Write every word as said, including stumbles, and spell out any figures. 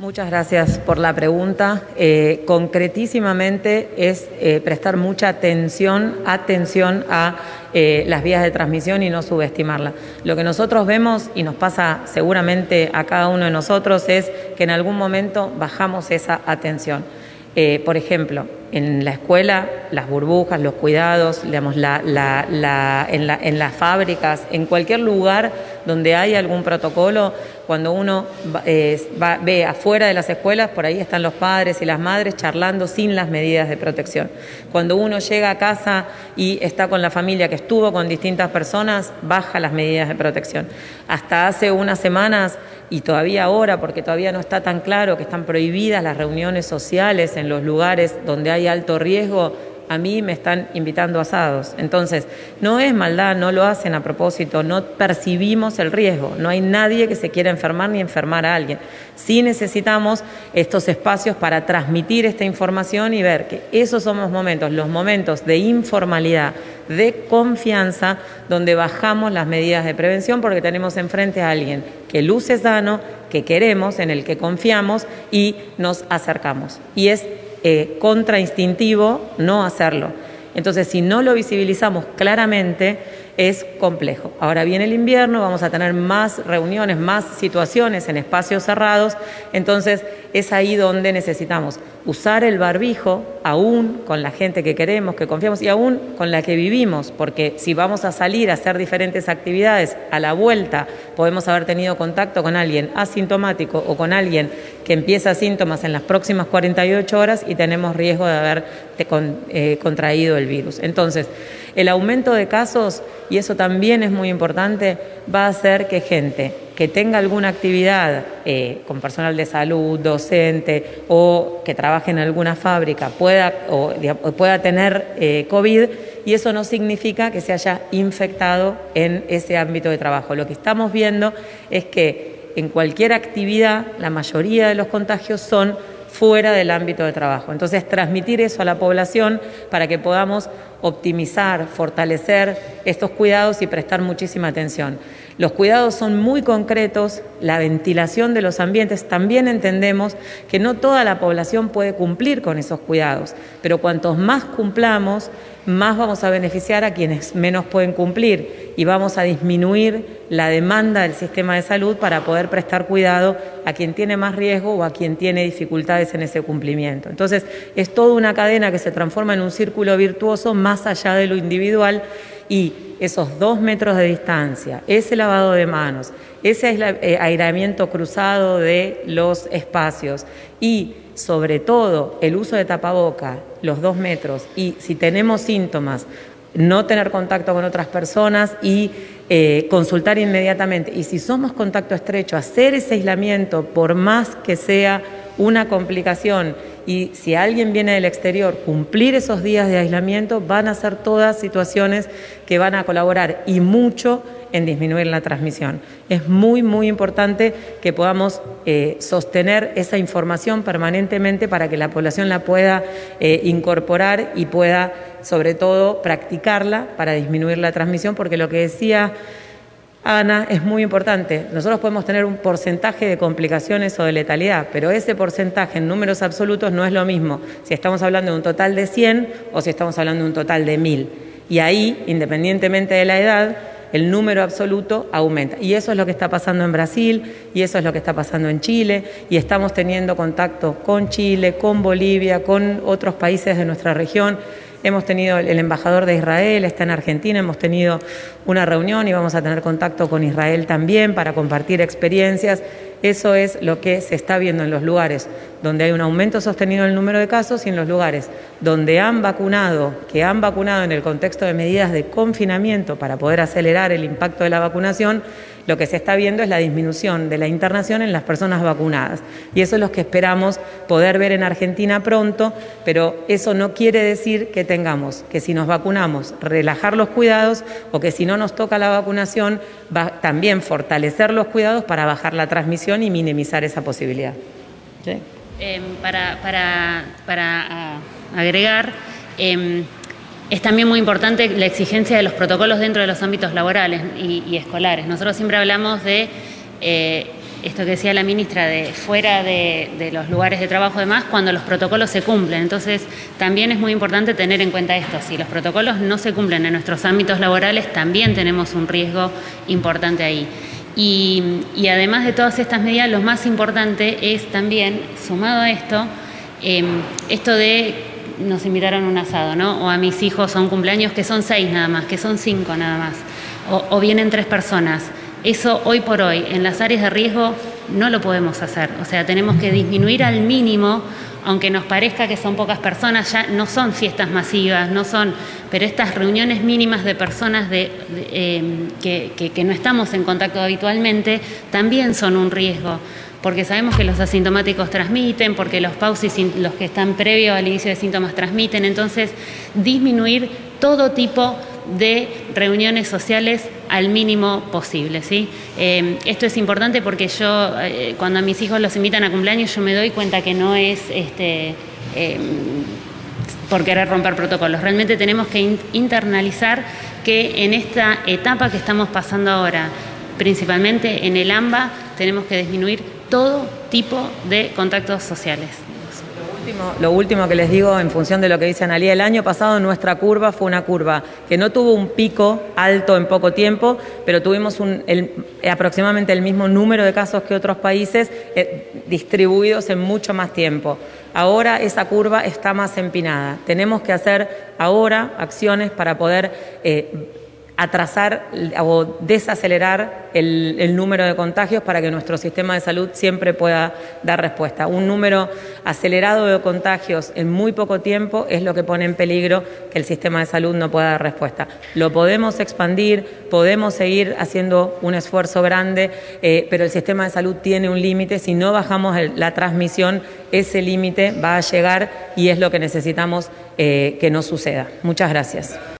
Muchas gracias por la pregunta. Eh, concretísimamente es eh, prestar mucha atención, atención a eh, las vías de transmisión y no subestimarla. Lo que nosotros vemos, y nos pasa seguramente a cada uno de nosotros, es que en algún momento bajamos esa atención. Eh, por ejemplo, en la escuela, las burbujas, los cuidados, digamos, la, la, la, en, la, en las fábricas, en cualquier lugar donde hay algún protocolo, cuando uno eh, va, ve afuera de las escuelas, por ahí están los padres y las madres charlando sin las medidas de protección. Cuando uno llega a casa y está con la familia que estuvo con distintas personas, baja las medidas de protección. Hasta hace unas semanas, y todavía ahora, porque todavía no está tan claro que están prohibidas las reuniones sociales en los lugares donde hay alto riesgo, a mí me están invitando a asados. Entonces, no es maldad, no lo hacen a propósito, no percibimos el riesgo. No hay nadie que se quiera enfermar ni enfermar a alguien. Sí necesitamos estos espacios para transmitir esta información y ver que esos son los momentos, los momentos de informalidad, de confianza, donde bajamos las medidas de prevención porque tenemos enfrente a alguien que luce sano, que queremos, en el que confiamos y nos acercamos. Y es Eh, contrainstintivo no hacerlo. Entonces, si no lo visibilizamos claramente, es complejo. Ahora viene el invierno, vamos a tener más reuniones, más situaciones en espacios cerrados, entonces es ahí donde necesitamos usar el barbijo, aún con la gente que queremos, que confiamos, y aún con la que vivimos, porque si vamos a salir a hacer diferentes actividades, a la vuelta podemos haber tenido contacto con alguien asintomático o con alguien que empieza síntomas en las próximas cuarenta y ocho horas y tenemos riesgo de haber con, eh, contraído el virus. Entonces, el aumento de casos, y eso también es muy importante, va a hacer que gente que tenga alguna actividad eh, con personal de salud, docente o que trabaje en alguna fábrica pueda, o, o pueda tener eh, COVID, y eso no significa que se haya infectado en ese ámbito de trabajo. Lo que estamos viendo es que en cualquier actividad la mayoría de los contagios son fuera del ámbito de trabajo. Entonces, transmitir eso a la población para que podamos optimizar, fortalecer estos cuidados y prestar muchísima atención. Los cuidados son muy concretos, la ventilación de los ambientes, también entendemos que no toda la población puede cumplir con esos cuidados, pero cuantos más cumplamos, más vamos a beneficiar a quienes menos pueden cumplir y vamos a disminuir la demanda del sistema de salud para poder prestar cuidado a quien tiene más riesgo o a quien tiene dificultades en ese cumplimiento. Entonces, es toda una cadena que se transforma en un círculo virtuoso más allá de lo individual, y esos dos metros de distancia, ese lavado de manos, ese aislamiento cruzado de los espacios y, sobre todo, el uso de tapaboca, los dos metros, y si tenemos síntomas, no tener contacto con otras personas y eh, consultar inmediatamente. Y si somos contacto estrecho, hacer ese aislamiento, por más que sea una complicación, y si alguien viene del exterior, cumplir esos días de aislamiento, van a ser todas situaciones que van a colaborar y mucho en disminuir la transmisión. Es muy, muy importante que podamos eh, sostener esa información permanentemente para que la población la pueda eh, incorporar y pueda, sobre todo, practicarla para disminuir la transmisión, porque lo que decía Ana es muy importante. Nosotros podemos tener un porcentaje de complicaciones o de letalidad, pero ese porcentaje en números absolutos no es lo mismo si estamos hablando de un total de cien o si estamos hablando de un total de mil. Y ahí, independientemente de la edad, el número absoluto aumenta. Y eso es lo que está pasando en Brasil, y eso es lo que está pasando en Chile, y estamos teniendo contacto con Chile, con Bolivia, con otros países de nuestra región. Hemos tenido, el embajador de Israel está en Argentina, hemos tenido una reunión y vamos a tener contacto con Israel también para compartir experiencias. Eso es lo que se está viendo en los lugares donde hay un aumento sostenido del número de casos y en los lugares donde han vacunado, que han vacunado en el contexto de medidas de confinamiento para poder acelerar el impacto de la vacunación. Lo que se está viendo es la disminución de la internación en las personas vacunadas. Y eso es lo que esperamos poder ver en Argentina pronto, pero eso no quiere decir que tengamos que, si nos vacunamos, relajar los cuidados, o que si no nos toca la vacunación, va también fortalecer los cuidados para bajar la transmisión y minimizar esa posibilidad. ¿Sí? Eh, para, para, para uh, agregar... Eh, Es también muy importante la exigencia de los protocolos dentro de los ámbitos laborales y, y escolares. Nosotros siempre hablamos de eh, esto que decía la ministra, de fuera de, de los lugares de trabajo y demás, cuando los protocolos se cumplen. Entonces, también es muy importante tener en cuenta esto. Si los protocolos no se cumplen en nuestros ámbitos laborales, también tenemos un riesgo importante ahí. Y, y además de todas estas medidas, lo más importante es también, sumado a esto, eh, esto de nos invitaron a un asado, ¿no? O a mis hijos a un cumpleaños, que son seis nada más, que son cinco nada más, o, o vienen tres personas. Eso hoy por hoy, en las áreas de riesgo, no lo podemos hacer. O sea, tenemos que disminuir al mínimo, aunque nos parezca que son pocas personas, ya no son fiestas masivas, no son, pero estas reuniones mínimas de personas de, de, eh, que, que, que no estamos en contacto habitualmente, también son un riesgo, porque sabemos que los asintomáticos transmiten, porque los pausis, los que están previo al inicio de síntomas transmiten. Entonces, disminuir todo tipo de reuniones sociales al mínimo posible, ¿sí? Eh, esto es importante porque yo, eh, cuando a mis hijos los invitan a cumpleaños, yo me doy cuenta que no es este, eh, por querer romper protocolos. Realmente tenemos que in- internalizar que en esta etapa que estamos pasando ahora, principalmente en el AMBA, tenemos que disminuir todo tipo de contactos sociales. Lo último, lo último que les digo, en función de lo que dice Analía, el año pasado nuestra curva fue una curva que no tuvo un pico alto en poco tiempo, pero tuvimos un, el, aproximadamente el mismo número de casos que otros países, eh, distribuidos en mucho más tiempo. Ahora esa curva está más empinada. Tenemos que hacer ahora acciones para poder eh, atrasar o desacelerar el, el número de contagios para que nuestro sistema de salud siempre pueda dar respuesta. Un número acelerado de contagios en muy poco tiempo es lo que pone en peligro que el sistema de salud no pueda dar respuesta. Lo podemos expandir, podemos seguir haciendo un esfuerzo grande, eh, pero el sistema de salud tiene un límite. Si no bajamos el, la transmisión, ese límite va a llegar y es lo que necesitamos eh, que no suceda. Muchas gracias.